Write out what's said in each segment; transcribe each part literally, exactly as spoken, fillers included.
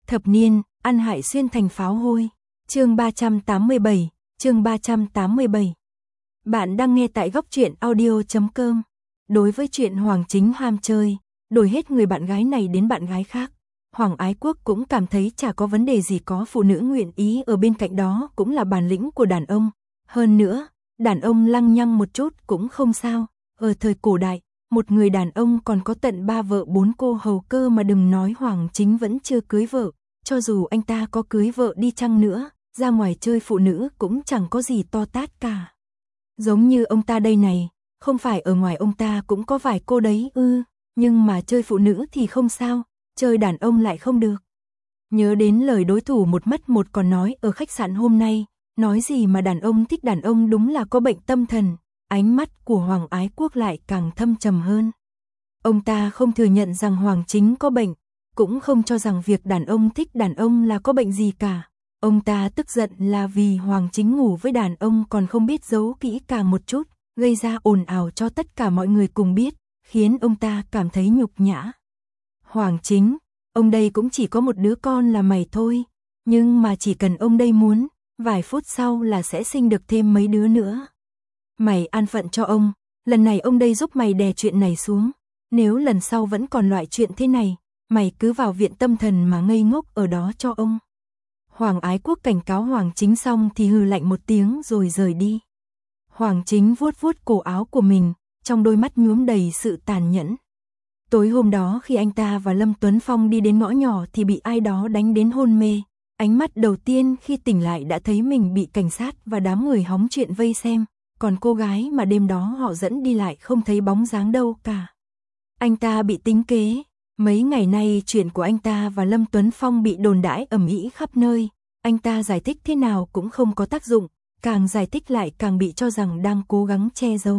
Thập niên, ăn hại xuyên thành pháo hôi. Chương ba trăm tám mươi bảy, chương ba trăm tám mươi bảy. Bạn đang nghe tại góc truyện audio chấm com. Đối với chuyện Hoàng Chính ham chơi, đổi hết người bạn gái này đến bạn gái khác, Hoàng Ái Quốc cũng cảm thấy chả có vấn đề gì, có phụ nữ nguyện ý ở bên cạnh đó cũng là bản lĩnh của đàn ông. Hơn nữa, đàn ông lăng nhăng một chút cũng không sao. Ở thời cổ đại, một người đàn ông còn có tận ba vợ bốn cô hầu cơ, mà đừng nói Hoàng Chính vẫn chưa cưới vợ. Cho dù anh ta có cưới vợ đi chăng nữa, ra ngoài chơi phụ nữ cũng chẳng có gì to tát cả. Giống như ông ta đây này, không phải ở ngoài ông ta cũng có vài cô đấy ư, nhưng mà chơi phụ nữ thì không sao, chơi đàn ông lại không được. Nhớ đến lời đối thủ một mất một còn nói ở khách sạn hôm nay, nói gì mà đàn ông thích đàn ông đúng là có bệnh tâm thần, ánh mắt của Hoàng Ái Quốc lại càng thâm trầm hơn. Ông ta không thừa nhận rằng Hoàng Chính có bệnh, cũng không cho rằng việc đàn ông thích đàn ông là có bệnh gì cả. Ông ta tức giận là vì Hoàng Chính ngủ với đàn ông còn không biết giấu kỹ càng một chút, gây ra ồn ào cho tất cả mọi người cùng biết, khiến ông ta cảm thấy nhục nhã. Hoàng Chính, ông đây cũng chỉ có một đứa con là mày thôi, nhưng mà chỉ cần ông đây muốn, vài phút sau là sẽ sinh được thêm mấy đứa nữa. Mày an phận cho ông, lần này ông đây giúp mày đè chuyện này xuống, nếu lần sau vẫn còn loại chuyện thế này, mày cứ vào viện tâm thần mà ngây ngốc ở đó cho ông. Hoàng Ái Quốc cảnh cáo Hoàng Chính xong thì hừ lạnh một tiếng rồi rời đi. Hoàng Chính vuốt vuốt cổ áo của mình, trong đôi mắt nhuốm đầy sự tàn nhẫn. Tối hôm đó khi anh ta và Lâm Tuấn Phong đi đến ngõ nhỏ thì bị ai đó đánh đến hôn mê. Ánh mắt đầu tiên khi tỉnh lại đã thấy mình bị cảnh sát và đám người hóng chuyện vây xem, còn cô gái mà đêm đó họ dẫn đi lại không thấy bóng dáng đâu cả. Anh ta bị tính kế. Mấy ngày nay chuyện của anh ta và Lâm Tuấn Phong bị đồn đãi ầm ĩ khắp nơi, anh ta giải thích thế nào cũng không có tác dụng, càng giải thích lại càng bị cho rằng đang cố gắng che giấu.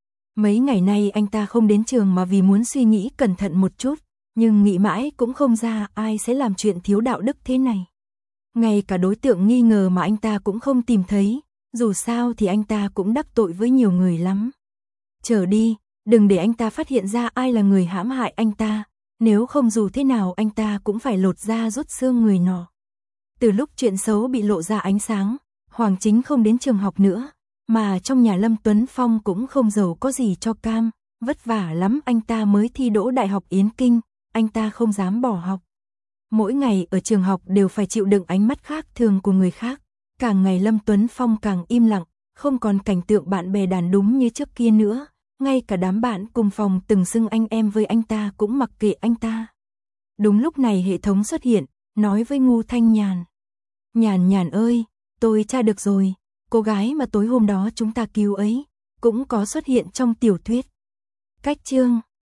Mấy ngày nay anh ta không đến trường mà vì muốn suy nghĩ cẩn thận một chút, nhưng nghĩ mãi cũng không ra ai sẽ làm chuyện thiếu đạo đức thế này. Ngay cả đối tượng nghi ngờ mà anh ta cũng không tìm thấy, dù sao thì anh ta cũng đắc tội với nhiều người lắm. Chờ đi, đừng để anh ta phát hiện ra ai là người hãm hại anh ta. Nếu không dù thế nào anh ta cũng phải lột da rút xương người nọ. Từ lúc chuyện xấu bị lộ ra ánh sáng, Hoàng Chính không đến trường học nữa, mà trong nhà Lâm Tuấn Phong cũng không giàu có gì cho cam, vất vả lắm anh ta mới thi đỗ Đại học Yến Kinh, anh ta không dám bỏ học. Mỗi ngày ở trường học đều phải chịu đựng ánh mắt khác thường của người khác, càng ngày Lâm Tuấn Phong càng im lặng, không còn cảnh tượng bạn bè đàn đúng như trước kia nữa. Ngay cả đám bạn cùng phòng từng xưng anh em với anh ta cũng mặc kệ anh ta. Đúng lúc này hệ thống xuất hiện, nói với Ngu Thanh Nhàn. Nhàn Nhàn ơi, tôi tra được rồi, cô gái mà tối hôm đó chúng ta cứu ấy, cũng có xuất hiện trong tiểu thuyết. Cách chương